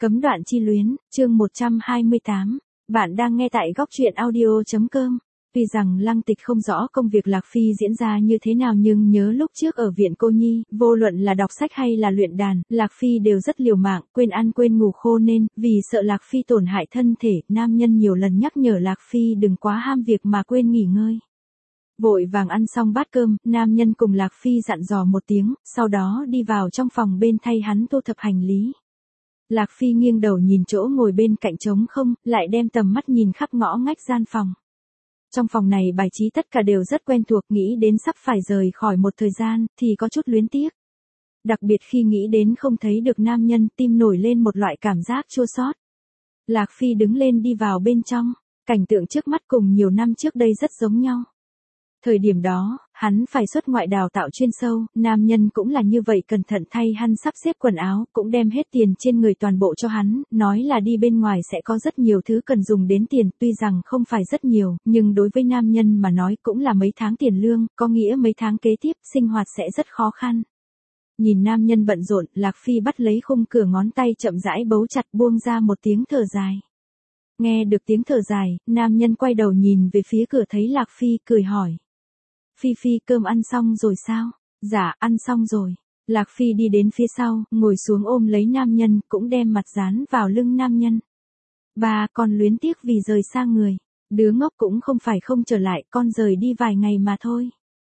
Cấm đoạn chi luyến, chương 128. Bạn đang nghe tại góc truyện audio.com. Tuy rằng Lăng Tịch không rõ công việc Lạc Phi diễn ra như thế nào nhưng nhớ lúc trước ở viện cô nhi, vô luận là đọc sách hay là luyện đàn, Lạc Phi đều rất liều mạng, quên ăn quên ngủ khô nên, vì sợ Lạc Phi tổn hại thân thể, nam nhân nhiều lần nhắc nhở Lạc Phi đừng quá ham việc mà quên nghỉ ngơi. Vội vàng ăn xong bát cơm, nam nhân cùng Lạc Phi dặn dò một tiếng, sau đó đi vào trong phòng bên thay hắn thu thập hành lý. Lạc Phi nghiêng đầu nhìn chỗ ngồi bên cạnh trống không, lại đem tầm mắt nhìn khắp ngõ ngách gian phòng. Trong phòng này bài trí tất cả đều rất quen thuộc, nghĩ đến sắp phải rời khỏi một thời gian, thì có chút luyến tiếc. Đặc biệt khi nghĩ đến không thấy được nam nhân, tim nổi lên một loại cảm giác chua xót. Lạc Phi đứng lên đi vào bên trong, cảnh tượng trước mắt cùng nhiều năm trước đây rất giống nhau. Thời điểm đó, hắn phải xuất ngoại đào tạo chuyên sâu, nam nhân cũng là như vậy cẩn thận thay hắn sắp xếp quần áo, cũng đem hết tiền trên người toàn bộ cho hắn, nói là đi bên ngoài sẽ có rất nhiều thứ cần dùng đến tiền, tuy rằng không phải rất nhiều, nhưng đối với nam nhân mà nói cũng là mấy tháng tiền lương, có nghĩa mấy tháng kế tiếp, sinh hoạt sẽ rất khó khăn. Nhìn nam nhân bận rộn, Lạc Phi bắt lấy khung cửa ngón tay chậm rãi bấu chặt buông ra một tiếng thở dài. Nghe được tiếng thở dài, nam nhân quay đầu nhìn về phía cửa thấy Lạc Phi, cười hỏi. Phi Phi, cơm ăn xong rồi sao? Dạ, ăn xong rồi. Lạc Phi đi đến phía sau, ngồi xuống ôm lấy nam nhân, cũng đem mặt dán vào lưng nam nhân. Bà, con luyến tiếc vì rời xa người. Đứa ngốc cũng không phải không trở lại, con rời đi vài ngày mà thôi.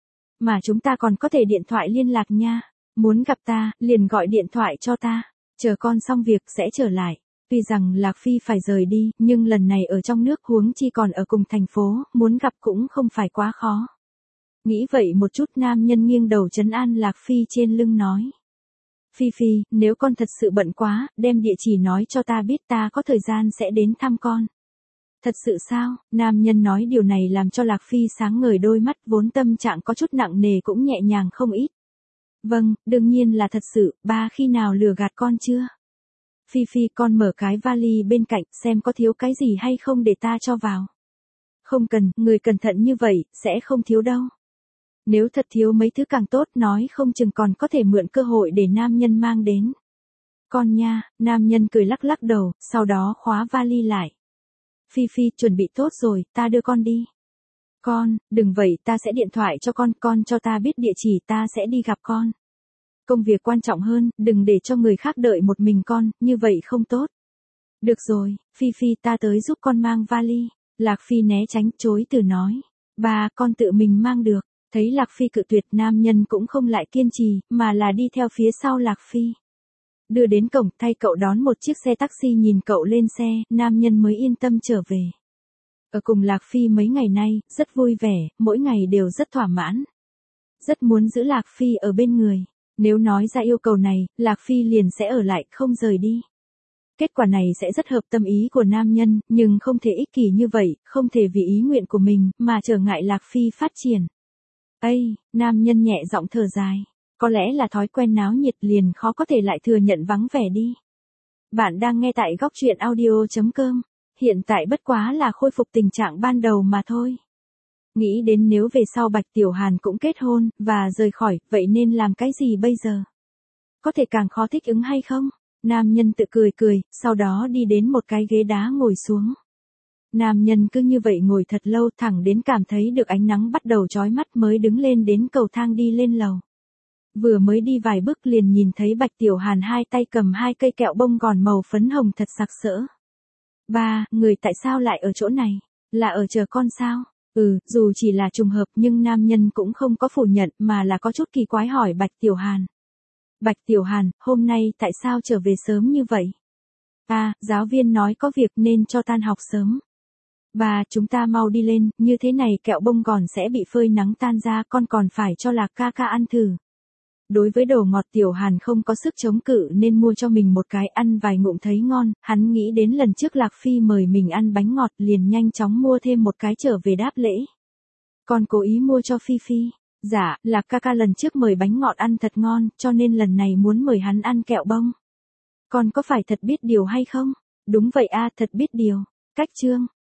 Mà chúng ta còn có thể điện thoại liên lạc nha. Muốn gặp ta, liền gọi điện thoại cho ta. Chờ con xong việc sẽ trở lại. Tuy rằng Lạc Phi phải rời đi, nhưng lần này ở trong nước huống chi còn ở cùng thành phố, muốn gặp cũng không phải quá khó. Nghĩ vậy một chút, nam nhân nghiêng đầu trấn an Lạc Phi trên lưng nói. Phi Phi, nếu con thật sự bận quá, đem địa chỉ nói cho ta biết, ta có thời gian sẽ đến thăm con. Thật sự sao? Nam nhân nói điều này làm cho Lạc Phi sáng ngời đôi mắt, vốn tâm trạng có chút nặng nề cũng nhẹ nhàng không ít. Vâng, đương nhiên là thật sự, ba khi nào lừa gạt con chưa? Phi Phi, con mở cái vali bên cạnh xem có thiếu cái gì hay không để ta cho vào. Không cần, người cẩn thận như vậy, sẽ không thiếu đâu. Nếu thật thiếu mấy thứ càng tốt, nói không chừng còn có thể mượn cơ hội để nam nhân mang đến. Con nha, nam nhân cười lắc lắc đầu, sau đó khóa vali lại. Phi Phi, chuẩn bị tốt rồi, ta đưa con đi. Con, đừng vậy, ta sẽ điện thoại cho con cho ta biết địa chỉ, ta sẽ đi gặp con. Công việc quan trọng hơn, đừng để cho người khác đợi một mình con, như vậy không tốt. Được rồi, Phi Phi, ta tới giúp con mang vali. Lạc Phi né tránh, chối từ nói. Bà, con tự mình mang được. Thấy Lạc Phi cự tuyệt, nam nhân cũng không lại kiên trì, mà là đi theo phía sau Lạc Phi. Đưa đến cổng, thay cậu đón một chiếc xe taxi, nhìn cậu lên xe, nam nhân mới yên tâm trở về. Ở cùng Lạc Phi mấy ngày nay, rất vui vẻ, mỗi ngày đều rất thỏa mãn. Rất muốn giữ Lạc Phi ở bên người. Nếu nói ra yêu cầu này, Lạc Phi liền sẽ ở lại, không rời đi. Kết quả này sẽ rất hợp tâm ý của nam nhân, nhưng không thể ích kỷ như vậy, không thể vì ý nguyện của mình, mà trở ngại Lạc Phi phát triển. Ây, nam nhân nhẹ giọng thở dài. Có lẽ là thói quen náo nhiệt liền khó có thể lại thừa nhận vắng vẻ đi. Bạn đang nghe tại góc truyện audio.com. Hiện tại bất quá là khôi phục tình trạng ban đầu mà thôi. Nghĩ đến nếu về sau Bạch Tiểu Hàn cũng kết hôn, và rời khỏi, vậy nên làm cái gì bây giờ? Có thể càng khó thích ứng hay không? Nam nhân tự cười cười, sau đó đi đến một cái ghế đá ngồi xuống. Nam nhân cứ như vậy ngồi thật lâu, thẳng đến cảm thấy được ánh nắng bắt đầu chói mắt mới đứng lên đến cầu thang đi lên lầu. Vừa mới đi vài bước liền nhìn thấy Bạch Tiểu Hàn hai tay cầm hai cây kẹo bông gòn màu phấn hồng thật sặc sỡ. Ba, người tại sao lại ở chỗ này? Là ở chờ con sao? Dù chỉ là trùng hợp nhưng nam nhân cũng không có phủ nhận mà là có chút kỳ quái hỏi Bạch Tiểu Hàn. Bạch Tiểu Hàn, hôm nay tại sao trở về sớm như vậy? Giáo viên nói có việc nên cho tan học sớm. Bà, chúng ta mau đi lên, như thế này kẹo bông gòn sẽ bị phơi nắng tan ra, con còn phải cho Lạc ca ca ăn thử. Đối với đồ ngọt Tiểu Hàn không có sức chống cự nên mua cho mình một cái, ăn vài ngụm thấy ngon, hắn nghĩ đến lần trước Lạc Phi mời mình ăn bánh ngọt liền nhanh chóng mua thêm một cái trở về đáp lễ. Con cố ý mua cho Phi Phi. Dạ, Lạc ca ca lần trước mời bánh ngọt ăn thật ngon, cho nên lần này muốn mời hắn ăn kẹo bông. Con có phải thật biết điều hay không? Đúng vậy thật biết điều. Cách chương.